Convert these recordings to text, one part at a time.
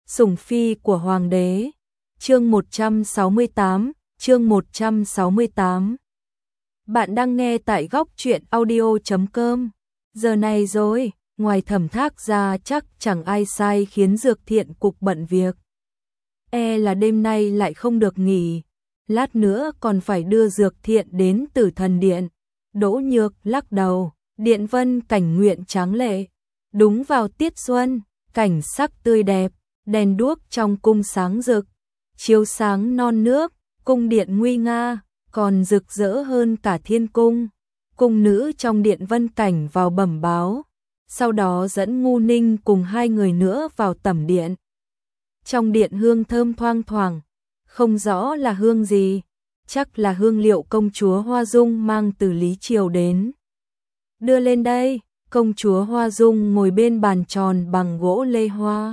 Sủng phi của hoàng đế. Chương 168, chương 168. Bạn đang nghe tại góc truyện audio.com. Giờ này rồi, ngoài Thẩm Thác ra chắc chẳng ai sai khiến Dược Thiện cục bận việc. Là đêm nay lại không được nghỉ, lát nữa còn phải đưa Dược Thiện đến Tử Thần Điện. Đỗ Nhược lắc đầu, điện vân cảnh nguyện tráng lệ. Đúng vào tiết xuân, cảnh sắc tươi đẹp, đèn đuốc trong cung sáng rực, chiếu sáng non nước, cung điện nguy nga, còn rực rỡ hơn cả thiên cung. Cung nữ trong điện vân cảnh vào bẩm báo, sau đó dẫn Ngu Ninh cùng hai người nữa vào tẩm điện. Trong điện hương thơm thoang thoảng, không rõ là hương gì, chắc là hương liệu công chúa Hoa Dung mang từ Lý Triều đến. Đưa lên đây. Công chúa Hoa Dung ngồi bên bàn tròn bằng gỗ lê hoa.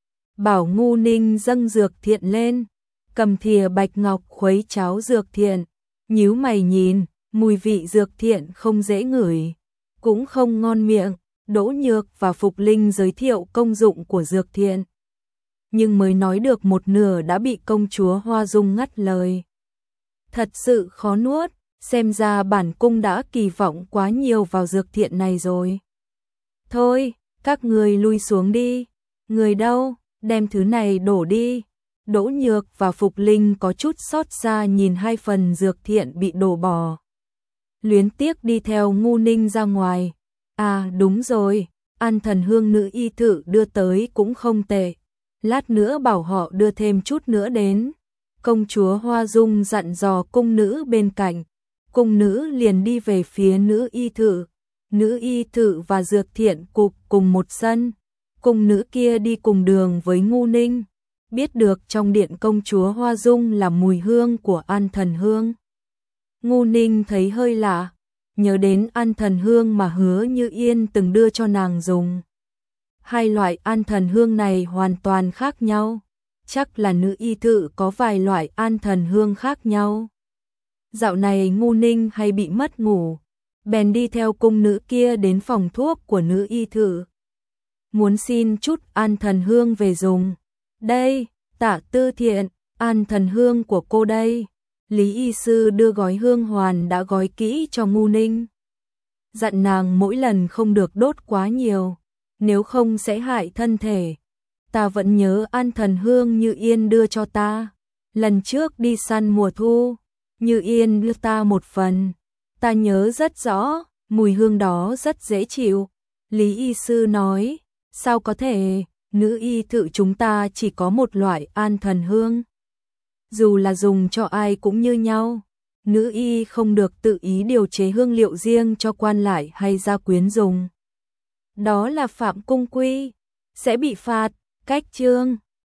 Bảo Ngu Ninh dâng Dược Thiện lên, cầm thìa bạch ngọc khuấy cháo Dược Thiện, nhíu mày nhìn, mùi vị Dược Thiện không dễ ngửi, cũng không ngon miệng. Đỗ Nhược và Phục Linh giới thiệu công dụng của Dược Thiện, nhưng mới nói được một nửa đã bị công chúa Hoa Dung ngắt lời. Thật sự khó nuốt. Xem ra bản cung đã kỳ vọng quá nhiều vào Dược Thiện này rồi. Thôi, các người lui xuống đi. Người đâu, đem thứ này đổ đi. Đỗ Nhược và Phục Linh có chút xót xa nhìn hai phần Dược Thiện bị đổ bỏ. Luyến tiếc đi theo Ngu Ninh ra ngoài. À đúng rồi, An Thần Hương nữ y thự đưa tới cũng không tệ. Lát nữa bảo họ đưa thêm chút nữa đến. Công chúa Hoa Dung dặn dò cung nữ bên cạnh. Cung nữ liền đi về phía nữ y thự. Nữ y thự và Dược Thiện cục cùng một sân. Cung nữ kia đi cùng đường với Ngu Ninh. Biết được trong điện công chúa Hoa Dung là mùi hương của An Thần Hương. Ngu Ninh thấy hơi lạ, nhớ đến An Thần Hương mà Hứa Như Yên từng đưa cho nàng dùng. Hai loại An Thần Hương này hoàn toàn khác nhau. Chắc là nữ y thự có vài loại An Thần Hương khác nhau. Dạo này Ngu Ninh hay bị mất ngủ, bèn đi theo cung nữ kia đến phòng thuốc của nữ y thự. Muốn xin chút An Thần Hương về dùng. Đây, Tạ Tư Thiện, An Thần Hương của cô đây. Lý y sư đưa gói hương hoàn đã gói kỹ cho Ngu Ninh. Dặn nàng mỗi lần không được đốt quá nhiều, nếu không sẽ hại thân thể. Ta vẫn nhớ An Thần Hương Như Yên đưa cho ta. Lần trước đi săn mùa thu, Như Yên đưa ta một phần. Ta nhớ rất rõ, mùi hương đó rất dễ chịu. Lý y sư nói, sao có thể, nữ y thự chúng ta chỉ có một loại An Thần Hương. Dù là dùng cho ai cũng như nhau. Nữ y không được tự ý điều chế hương liệu riêng cho quan lại hay gia quyến dùng. Đó là phạm cung quy, sẽ bị phạt. Cách chương